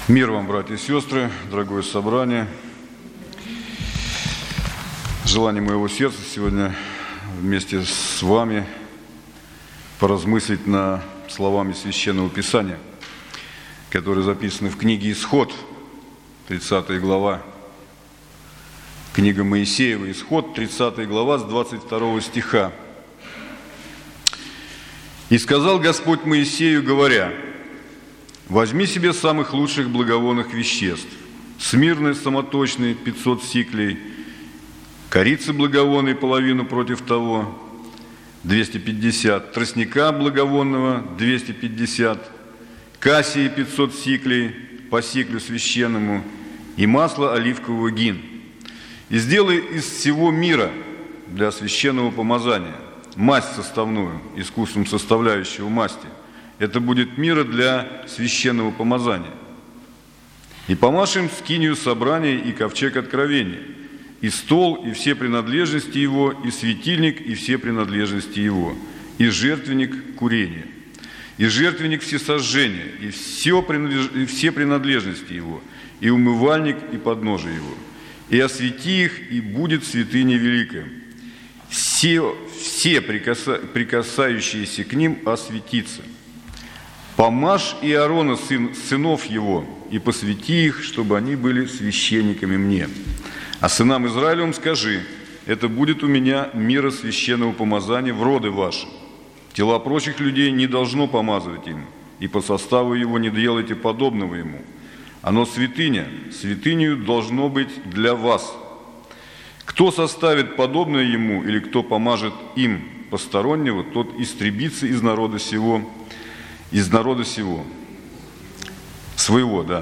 Мир вам, братья и сестры, дорогое собрание. Желание моего сердца сегодня вместе с вами поразмыслить над словами Священного Писания, которые записаны в книге «Исход», 30 глава. Книга Моисеева, «Исход», 30 глава, с 22 стиха. «И сказал Господь Моисею, говоря: возьми себе самых лучших благовонных веществ, смирны самоточные 500 сиклей, корицы благовонной половину против того, 250, тростника благовонного 250, кассии 500 сиклей по сиклю священному и масло оливкового гин. И сделай из всего мира для священного помазания масть составную, искусством составляющего масти. Это будет мира для священного помазания. И помажь им скинию собрания и ковчег откровения, и стол, и все принадлежности его, и светильник, и все принадлежности его, и жертвенник курения, и жертвенник всесожжения, и все принадлежности его, и умывальник, и подножие его. И освети их, и будет святыня великая. Все прикасающиеся к ним осветится. Помажь и Аарона, сынов его, и посвяти их, чтобы они были священниками мне. А сынам Израилевым скажи: это будет у меня мира священного помазания в роды ваши. Тела прочих людей не должно помазывать им, и по составу его не делайте подобного ему. Оно святыня, святынею должно быть для вас. Кто составит подобное ему, или кто помажет им постороннего, тот истребится из народа сего, своего, да.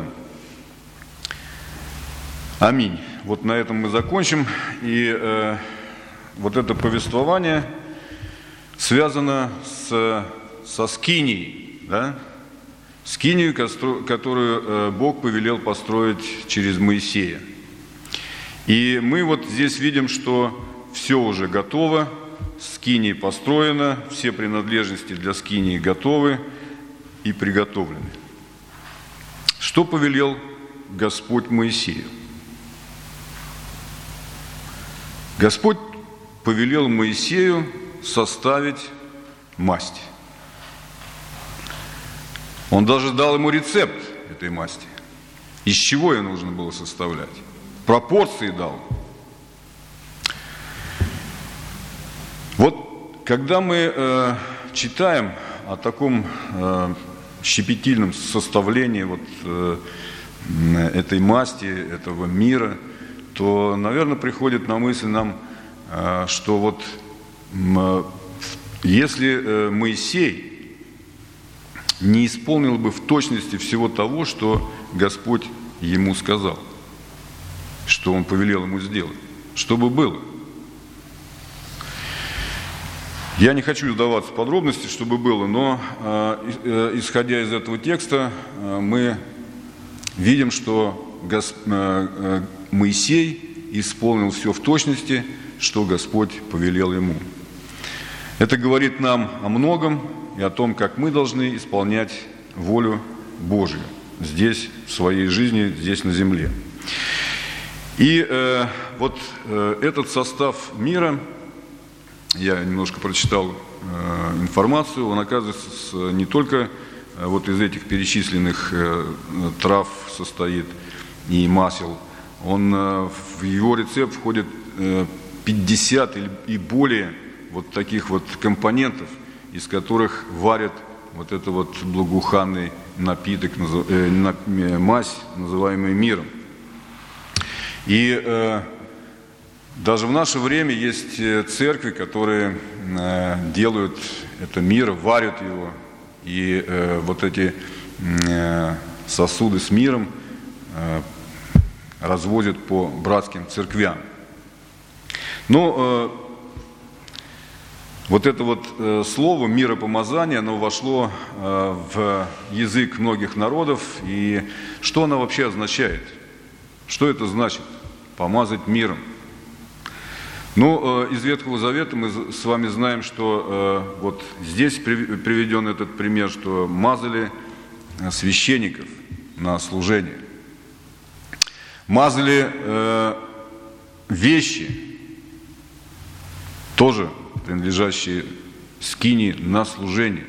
Аминь. Вот на этом мы закончим. И вот это повествование связано со скинией, да? Скинию, которую Бог повелел построить через Моисея. И мы вот здесь видим, что все уже готово, скиния построена, все принадлежности для скинии готовы и приготовлены. Что повелел Господь Моисею? Господь повелел Моисею составить масть. Он даже дал ему рецепт этой масти. Из чего ее нужно было составлять? Пропорции дал. Вот когда мы читаем о таком щепетильном составлении вот этой масти, этого мира, то, наверное, приходит на мысль нам, что вот если Моисей не исполнил бы в точности всего того, что Господь ему сказал, что он повелел ему сделать, что бы было? Я не хочу вдаваться в подробности, что бы было, но исходя из этого текста, мы видим, что Моисей исполнил все в точности, что Господь повелел ему. Это говорит нам о многом и о том, как мы должны исполнять волю Божию здесь, в своей жизни, здесь на земле. И вот этот состав мира, я немножко прочитал информацию, он оказывается не только вот из этих перечисленных трав состоит и масел, в его рецепт входит 50 и более вот таких вот компонентов, из которых варят вот это вот благоуханный напиток, мазь, называемый миром. И даже в наше время есть церкви, которые делают это мир, варят его, и вот эти сосуды с миром развозят по братским церквям. Но вот это вот слово «миропомазание», оно вошло в язык многих народов. И что оно вообще означает? Что это значит? Помазать миром. Ну, из Ветхого Завета мы с вами знаем, что вот здесь приведен этот пример, что мазали священников. на служение. Мазали вещи, тоже принадлежащие скинии, на служение.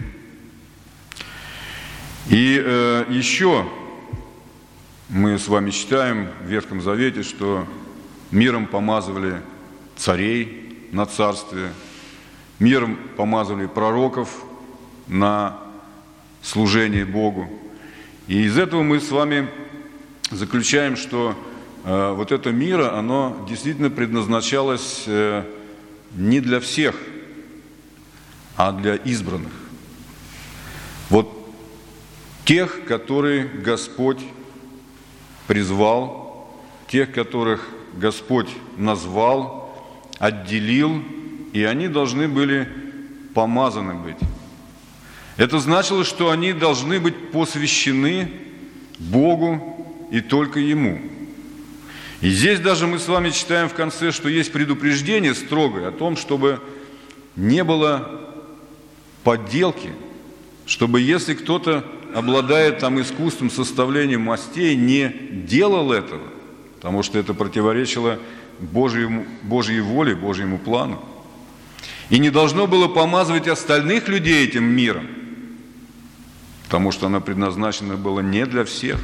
И еще мы с вами читаем в Ветхом Завете, что миром помазывали царей на царствие, миром помазывали пророков на служение Богу. И из этого мы с вами заключаем, что вот это мира, оно действительно предназначалось не для всех, а для избранных. Вот тех, которые Господь призвал, тех, которых Господь назвал, отделил, и они должны были помазаны быть. Это значило, что они должны быть посвящены Богу и только Ему. И здесь даже мы с вами читаем в конце, что есть предупреждение строгое о том, чтобы не было подделки, чтобы если кто-то обладает там искусством составления мастей, не делал этого, потому что это противоречило Божьей воле, Божьему плану. И не должно было помазывать остальных людей этим миром, потому что она предназначена была не для всех.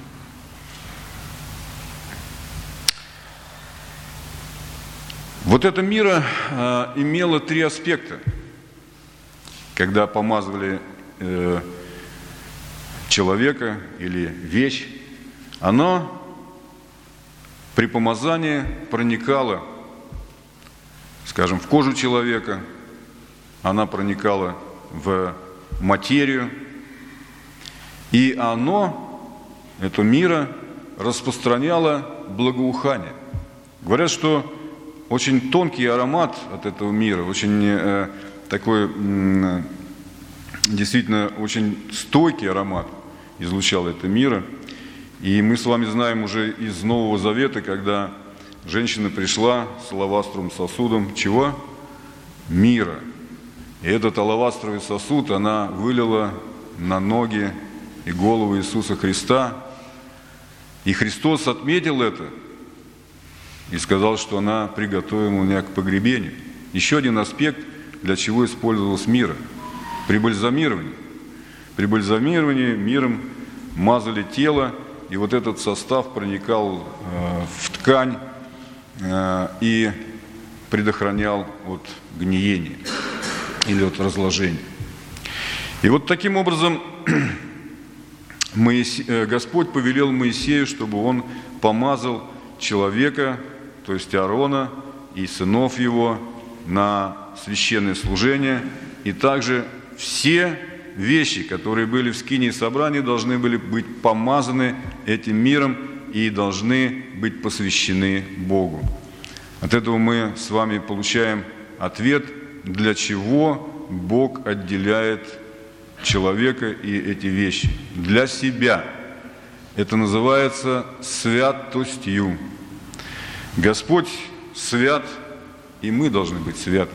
Вот это мира имело три аспекта, когда помазывали человека или вещь. Оно при помазании проникало, скажем, в кожу человека, она проникала в материю, и это мира, распространяло благоухание. Говорят, что очень тонкий аромат от этого мира, очень такой, действительно, очень стойкий аромат излучал это мира. И мы с вами знаем уже из Нового Завета, когда женщина пришла с алавастровым сосудом чего? Мира. И этот алавастровый сосуд она вылила на ноги и голову Иисуса Христа. И Христос отметил это и сказал, что она приготовила меня к погребению. Еще один аспект, для чего использовалась мира. При бальзамировании. При бальзамировании миром мазали тело, и вот этот состав проникал в ткань и предохранял от гниения или от разложения. И вот таким образом Господь повелел Моисею, чтобы он помазал человека, то есть Аарона и сынов его, на священное служение, и также все вещи, которые были в скинии собрания, должны были быть помазаны этим миром и должны быть посвящены Богу. От этого мы с вами получаем ответ, для чего Бог отделяет человека и эти вещи. Для себя. Это называется святостью. Господь свят, и мы должны быть святы.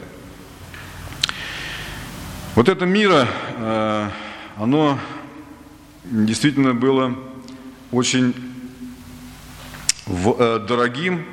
Вот это мира, оно действительно было очень дорогим,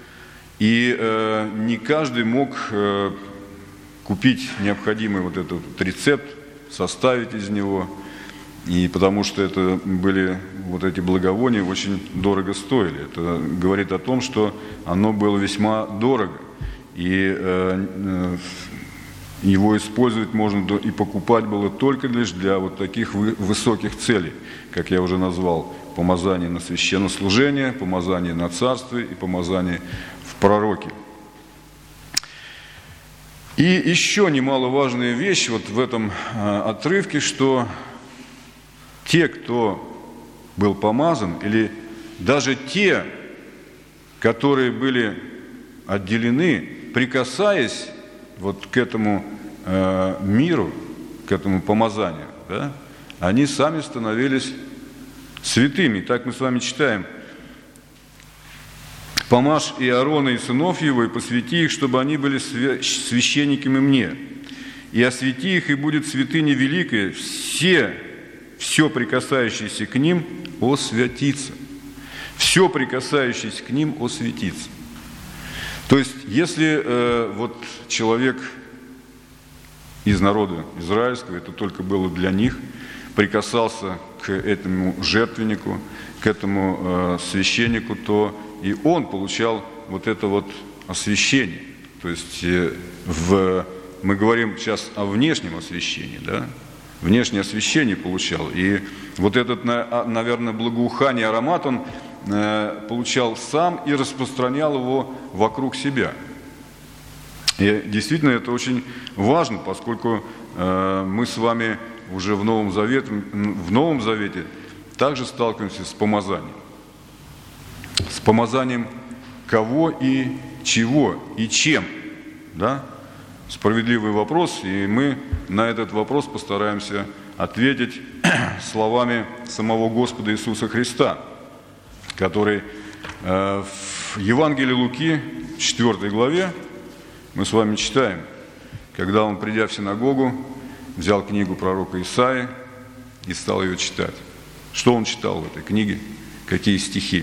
и не каждый мог купить необходимый вот этот рецепт, составить из него, и потому что это были вот эти благовония очень дорого стоили. Это говорит о том, что оно было весьма дорого, и его использовать можно и покупать было только лишь для вот таких высоких целей, как я уже назвал: помазание на священнослужение, помазание на царствие и помазание в пророки. И еще немаловажная вещь вот в этом отрывке, что те, кто был помазан, или даже те, которые были отделены, прикасаясь вот к этому миру, к этому помазанию, да, они сами становились святыми. Так мы с вами читаем: «Помажь и Аарона, и сынов его, и посвяти их, чтобы они были священниками мне. И освети их, и будет святыня великая. Все все прикасающееся к ним освятится. Все прикасающееся к ним освятится. То есть, если вот человек из народа израильского, это только было для них, прикасался к этому жертвеннику, к этому священнику, то и он получал вот это вот освящение. То есть мы говорим сейчас о внешнем освящении, да? Внешнее освящение получал. И вот этот, наверное, благоухание, аромат он получал сам и распространял его вокруг себя. И действительно это очень важно, поскольку мы с вами уже в Новом Завете также сталкиваемся с помазанием. С помазанием кого и чего и чем. Да? Справедливый вопрос, и мы на этот вопрос постараемся ответить словами самого Господа Иисуса Христа, который в Евангелии Луки, 4 главе, мы с вами читаем, когда он, придя в синагогу, взял книгу пророка Исаии и стал ее читать. Что он читал в этой книге? Какие стихи?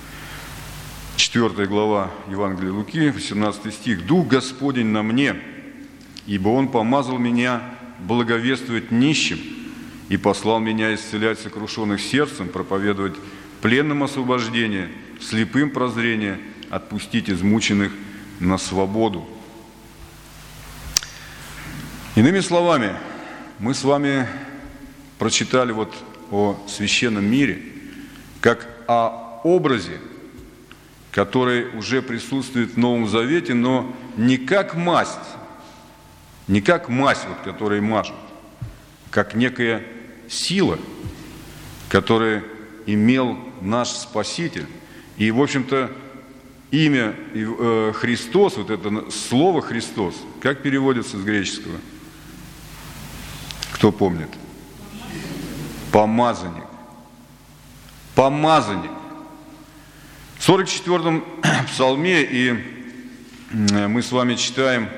4 глава Евангелия Луки, 18 стих. «Дух Господень на мне, ибо Он помазал меня благовествовать нищим и послал меня исцелять сокрушенных сердцем, проповедовать пленным освобождение, слепым прозрение, отпустить измученных на свободу». Иными словами, мы с вами прочитали вот о священном мире, как о образе, который уже присутствует в Новом Завете, но не как масть, вот, которой мажут, как некая сила, которую имел наш Спаситель. И, в общем-то, имя Христос, вот это слово Христос, как переводится с греческого? Кто помнит? Помазанник. Помазанник. В 44-м псалме, и мы с вами читаем,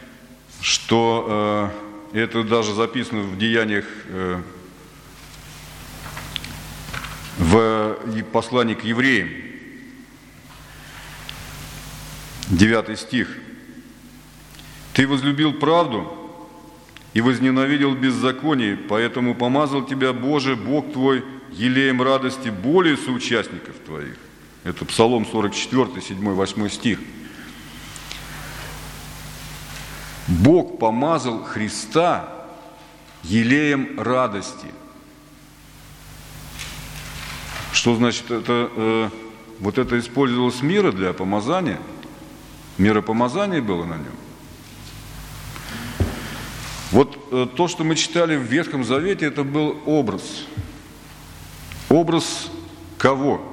что это даже записано в Деяниях, в послании к евреям, 9 стих. «Ты возлюбил правду и возненавидел беззаконие, поэтому помазал тебя, Боже, Бог твой, елеем радости более соучастников твоих». Это Псалом 44, 7, 8 стих. Бог помазал Христа елеем радости. Что значит это? Вот это использовалось мира для помазания? Миропомазание было на нем? Вот то, что мы читали в Ветхом Завете, это был образ. Образ кого?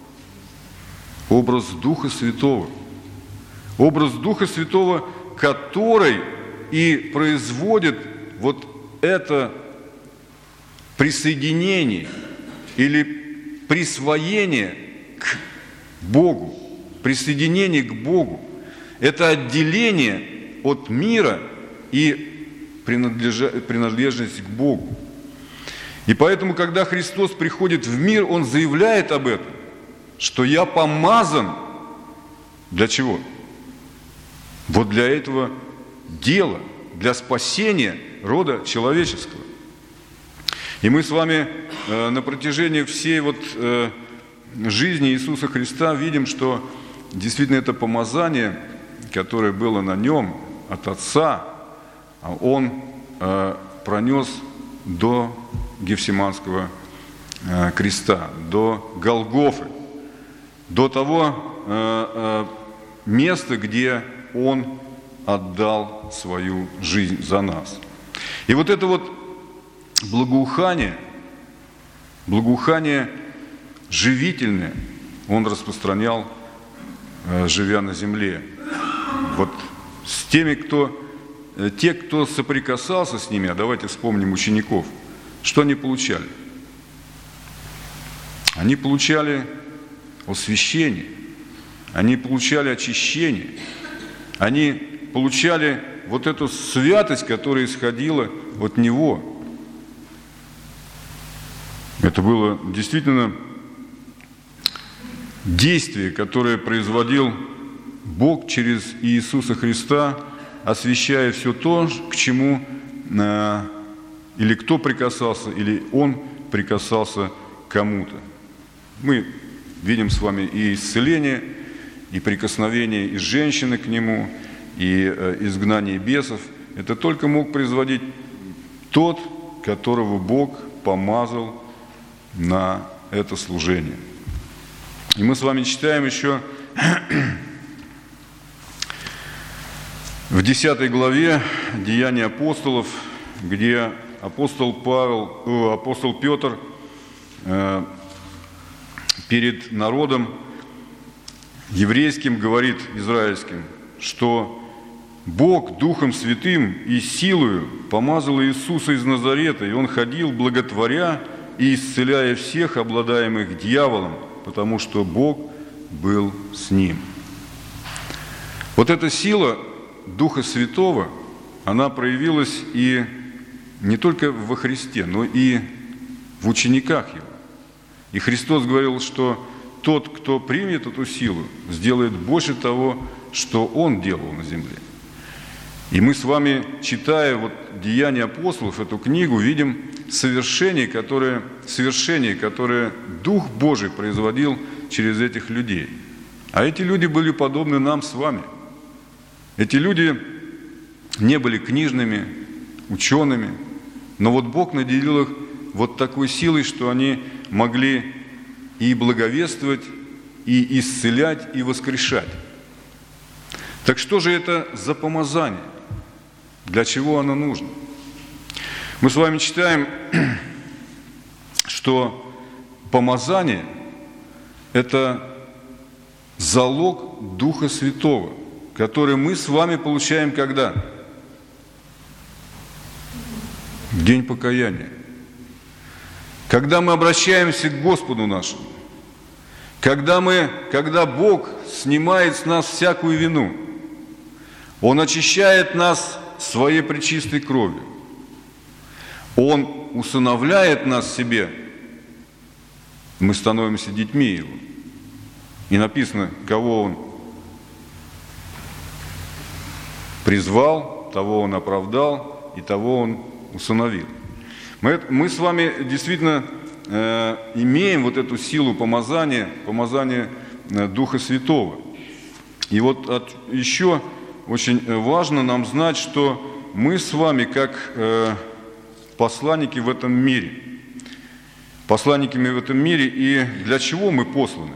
Образ Духа Святого. Образ Духа Святого, который и производит вот это присоединение или присвоение к Богу, присоединение к Богу. Это отделение от мира и принадлежность к Богу. И поэтому, когда Христос приходит в мир, Он заявляет об этом, что я помазан. Для чего? Вот для этого дела, для спасения рода человеческого. И мы с вами на протяжении всей вот жизни Иисуса Христа видим, что действительно это помазание, которое было на Нем от Отца, Он пронес до Гефсиманского креста, до Голгофы, до того места, где Он отдал свою жизнь за нас. И вот это вот благоухание живительное, Он распространял, живя на земле. Вот с теми, те, кто соприкасался с ними, а давайте вспомним учеников, что они получали? Они получали освящение, они получали очищение, они получали вот эту святость, которая исходила от Него. Это было действительно действие, которое производил Бог через Иисуса Христа, освящая все то, к чему или кто прикасался, или Он прикасался к кому-то. Мы видим с вами и исцеление, и прикосновение из женщины к Нему, и изгнание бесов. Это только мог производить тот, которого Бог помазал на это служение. И мы с вами читаем еще в 10 главе Деяний апостолов, где апостол Петр перед народом еврейским говорит, израильским, что Бог Духом Святым и силою помазал Иисуса из Назарета, и Он ходил, благотворя и исцеляя всех, обладаемых дьяволом, потому что Бог был с ним. Вот эта сила Духа Святого, она проявилась и не только во Христе, но и в учениках Его. И Христос говорил, что тот, кто примет эту силу, сделает больше того, что Он делал на земле. И мы с вами, читая вот Деяния апостолов, эту книгу, видим совершение, которое Дух Божий производил через этих людей. А эти люди были подобны нам с вами. Эти люди не были книжными, учеными, но вот Бог наделил их вот такой силой, что они могли и благовествовать, и исцелять, и воскрешать. Так что же это за помазание? Для чего оно нужно? Мы с вами читаем, что помазание – это залог Духа Святого, который мы с вами получаем когда? В день покаяния. Когда мы обращаемся к Господу нашему. Когда Бог снимает с нас всякую вину. Он очищает нас своей пречистой кровью. Он усыновляет нас себе. Мы становимся детьми Его. И написано, кого Он призвал, того Он оправдал, и того Он усыновил. Мы с вами действительно имеем вот эту силу помазания Духа Святого. И вот еще очень важно нам знать, что мы с вами, как посланники в этом мире, посланниками в этом мире, и для чего мы посланы?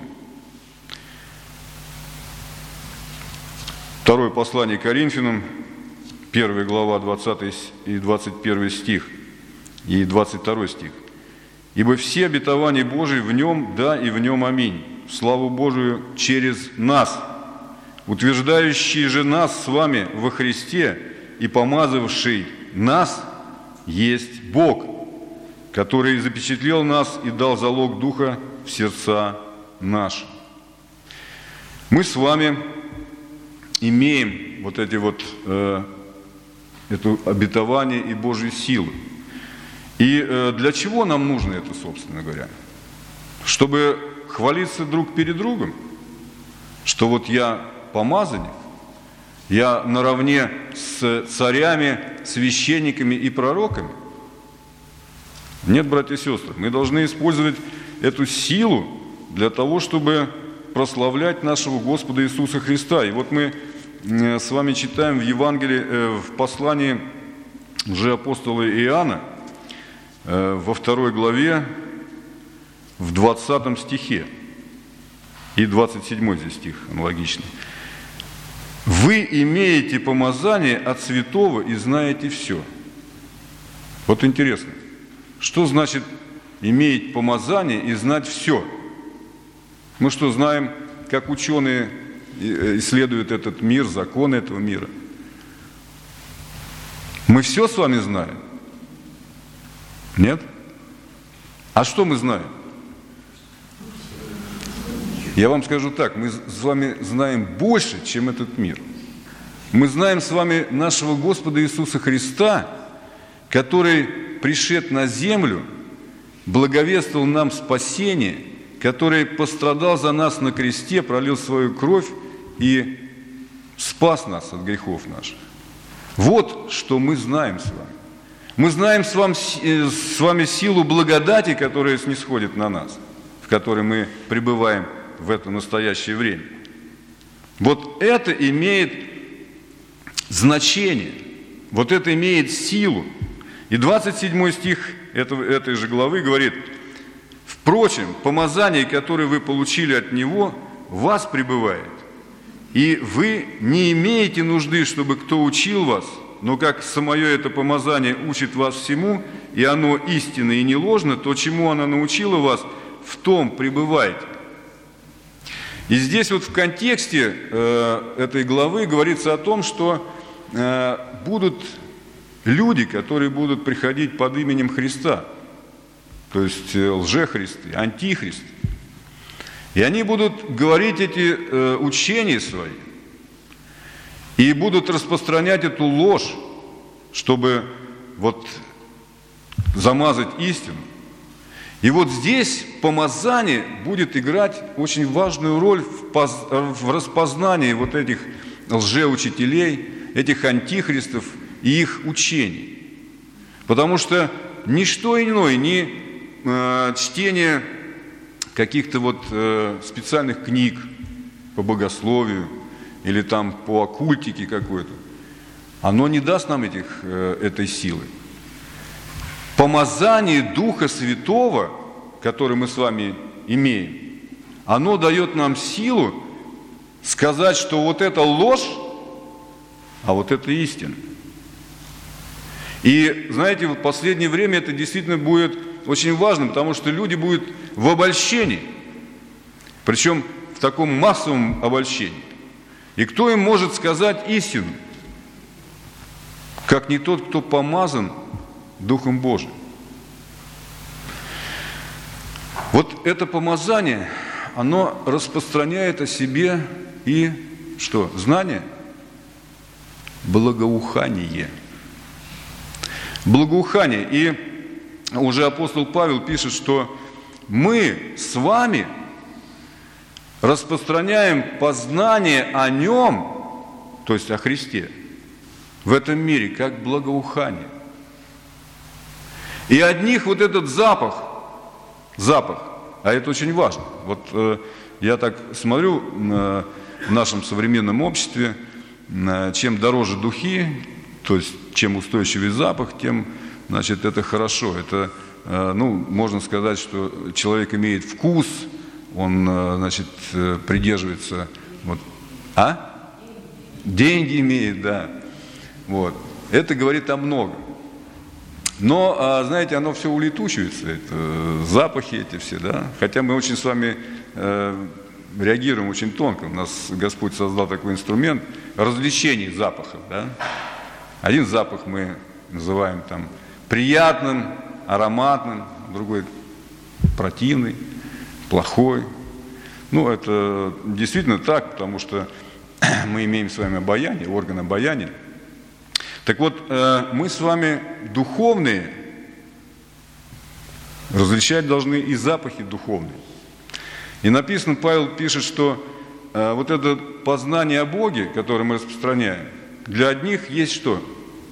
Второе послание Коринфянам, 1 глава, 20 и 21 стих, и 22 стих. «Ибо все обетования Божии в Нем, да, и в Нем аминь, в славу Божию через нас, утверждающий же нас с вами во Христе и помазавший нас есть Бог, который запечатлел нас и дал залог Духа в сердца наши». Мы с вами имеем вот эти вот это обетование и Божью силу. И для чего нам нужно это, собственно говоря? Чтобы хвалиться друг перед другом, что вот я помазанник, я наравне с царями, священниками и пророками. Нет, братья и сестры, мы должны использовать эту силу для того, чтобы прославлять нашего Господа Иисуса Христа. И вот мы с вами читаем в Евангелии, в послании уже апостола Иоанна, во 2 главе, в 20 стихе, и 27 здесь стих аналогичный. «Вы имеете помазание от святого и знаете все». Вот интересно, что значит иметь помазание и знать все? Мы что, знаем, как ученые исследуют этот мир, законы этого мира? Мы все с вами знаем? Нет? А что мы знаем? Я вам скажу так, мы с вами знаем больше, чем этот мир. Мы знаем с вами нашего Господа Иисуса Христа, который пришед на землю благовествовал нам спасение, который пострадал за нас на кресте, пролил свою кровь и спас нас от грехов наших. Вот что мы знаем с вами. Мы знаем с вами силу благодати, которая снисходит на нас, в которой мы пребываем в это настоящее время. Вот это имеет значение, вот это имеет силу. И 27 стих этой же главы говорит: «Впрочем, помазание, которое вы получили от Него, в вас пребывает, и вы не имеете нужды, чтобы кто учил вас, но как самое это помазание учит вас всему, и оно истинно и не ложно, то, чему оно научило вас, в том пребывайте». И здесь вот в контексте этой главы говорится о том, что будут люди, которые будут приходить под именем Христа, то есть лжехристы, антихристы. И они будут говорить эти учения свои, и будут распространять эту ложь, чтобы вот замазать истину. И вот здесь помазание будет играть очень важную роль в распознании вот этих лжеучителей, этих антихристов и их учений. Потому что ничто иное, ни чтение каких-то вот специальных книг по богословию или там по оккультике какой-то, оно не даст нам этой силы. Помазание Духа Святого, которое мы с вами имеем, оно дает нам силу сказать, что вот это ложь, а вот это истина. И, знаете, в последнее время это действительно будет очень важно, потому что люди будут в обольщении, причем в таком массовом обольщении. И кто им может сказать истину, как не тот, кто помазан Духом Божиим? Вот это помазание, оно распространяет о себе и что? Знание? Благоухание. Благоухание. И уже апостол Павел пишет, что мы с вами распространяем познание о Нем, то есть о Христе, в этом мире, как благоухание. И от них вот этот запах, а это очень важно. Вот я так смотрю в нашем современном обществе, чем дороже духи, то есть чем устойчивее запах, тем, значит, это хорошо. Это, можно сказать, что человек имеет вкус, он, значит, придерживается, вот, деньги имеет, да, вот. Это говорит о многом. Но, знаете, оно все улетучивается, это запахи эти все, да. Хотя мы очень с вами реагируем очень тонко. У нас Господь создал такой инструмент развлечений запахов, да. Один запах мы называем там приятным, ароматным, другой противный, плохой. Это действительно так, потому что мы имеем с вами обоняние, орган обоняния. Так вот, мы с вами духовные различать должны и запахи духовные. И написано, Павел пишет, что вот это познание о Боге, которое мы распространяем, для одних есть что?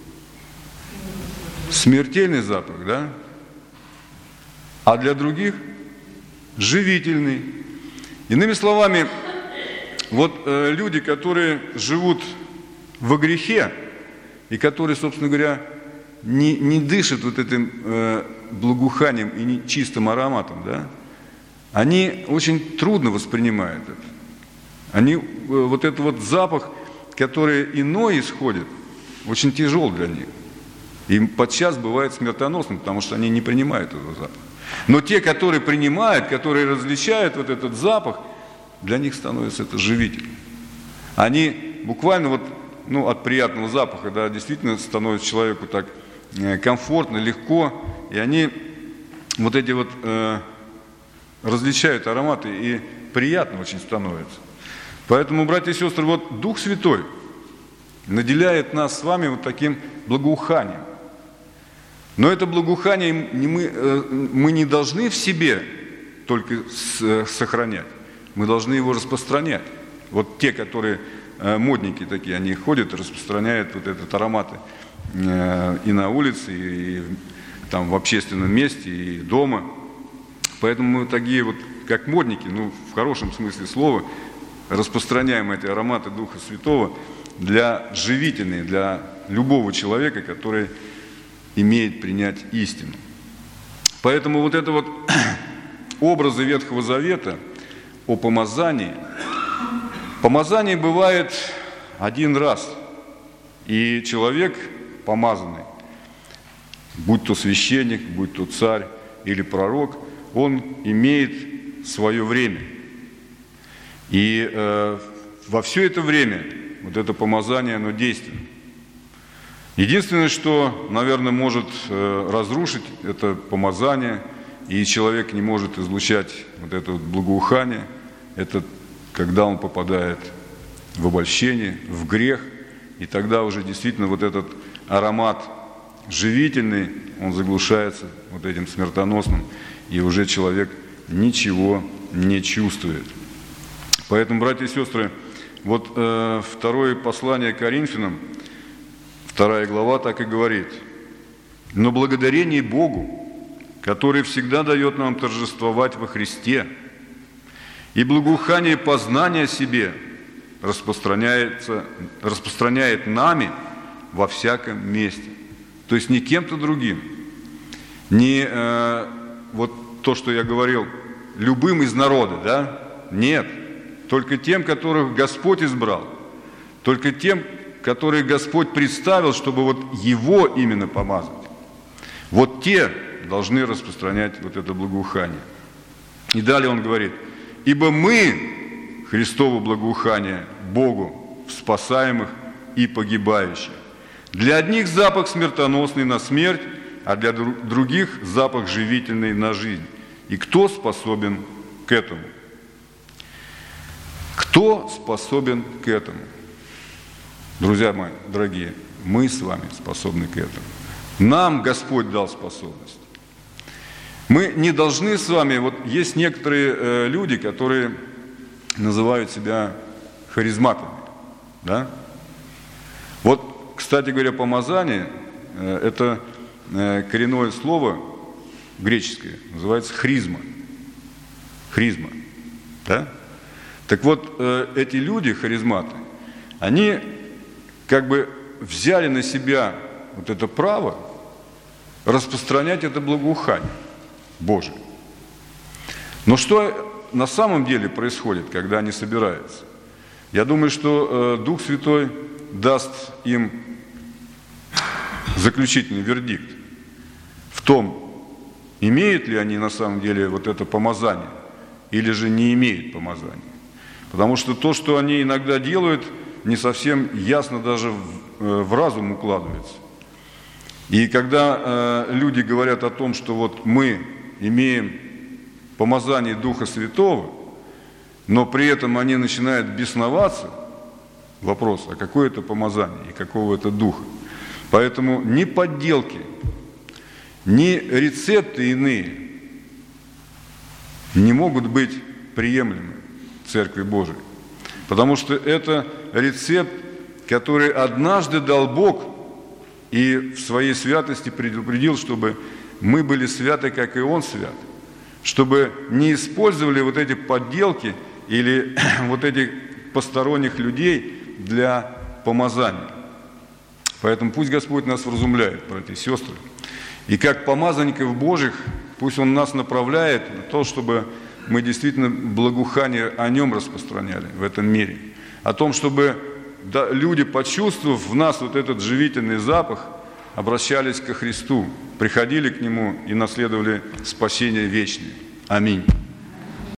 Смертельный запах, да? А для других живительный. Иными словами, вот люди, которые живут во грехе, и которые, собственно говоря, не дышат вот этим благоуханием и не чистым ароматом, да, они очень трудно воспринимают это. Они, вот этот вот запах, который иной исходит, очень тяжел для них. И подчас бывает смертоносным, потому что они не принимают этого запаха. Но те, которые принимают, которые различают вот этот запах, для них становится это живительным. Они буквально вот, от приятного запаха, да, действительно становится человеку так комфортно, легко, и они вот эти вот различают ароматы, и приятно очень становится. Поэтому, братья и сестры, вот Дух Святой наделяет нас с вами вот таким благоуханием. Но это благоухание мы не должны в себе только сохранять, мы должны его распространять. Вот те, которые модники такие, они ходят и распространяют вот этот ароматы и на улице, и там в общественном месте, и дома. Поэтому мы такие вот, как модники, в хорошем смысле слова, распространяем эти ароматы Духа Святого живительные для любого человека, который имеет принять истину. Поэтому вот это вот образы Ветхого Завета о помазании. Помазание бывает один раз, и человек помазанный, будь то священник, будь то царь или пророк, он имеет свое время. И во все это время вот это помазание, оно действенно. Единственное, что, наверное, может разрушить это помазание, и человек не может излучать вот это вот благоухание, это когда он попадает в обольщение, в грех, и тогда уже действительно вот этот аромат живительный, он заглушается вот этим смертоносным, и уже человек ничего не чувствует. Поэтому, братья и сестры, вот второе послание Коринфянам, 2 глава так и говорит: «Но благодарение Богу, который всегда дает нам торжествовать во Христе, и благоухание познания о себе распространяет нами во всяком месте». То есть не кем-то другим, не вот то, что я говорил, любым из народа, да? Нет, только тем, которых Господь избрал, только тем, которые Господь представил, чтобы вот Его именно помазать. Вот те должны распространять вот это благоухание. И далее он говорит: «Ибо мы Христово благоухание Богу в спасаемых и погибающих. Для одних запах смертоносный на смерть, а для других запах живительный на жизнь. И кто способен к этому?» Кто способен к этому? Друзья мои, дорогие, мы с вами способны к этому. Нам Господь дал способность. Мы не должны с вами, вот есть некоторые люди, которые называют себя харизматами, да? Вот, кстати говоря, помазание, это коренное слово греческое, называется хризма. Хризма, да? Так вот, эти люди, харизматы, они как бы взяли на себя вот это право распространять это благоухание Божие. Но что на самом деле происходит, когда они собираются? Я думаю, что Дух Святой даст им заключительный вердикт в том, имеют ли они на самом деле вот это помазание, или же не имеют помазания. Потому что то, что они иногда делают, не совсем ясно даже в разум укладывается. И когда люди говорят о том, что вот мы имеем помазание Духа Святого, но при этом они начинают бесноваться, вопрос, а какое это помазание и какого это Духа? Поэтому ни подделки, ни рецепты иные не могут быть приемлемы Церкви Божией. Потому что это рецепт, который однажды дал Бог и в своей святости предупредил, чтобы мы были святы, как и Он свят. Чтобы не использовали вот эти подделки или вот этих посторонних людей для помазания. Поэтому пусть Господь нас вразумляет, братья и сестры. И как помазанников Божьих, пусть Он нас направляет на то, чтобы мы действительно благоухание о Нем распространяли в этом мире. О том, чтобы люди, почувствовав в нас вот этот живительный запах, обращались ко Христу, приходили к Нему и наследовали спасение вечное. Аминь.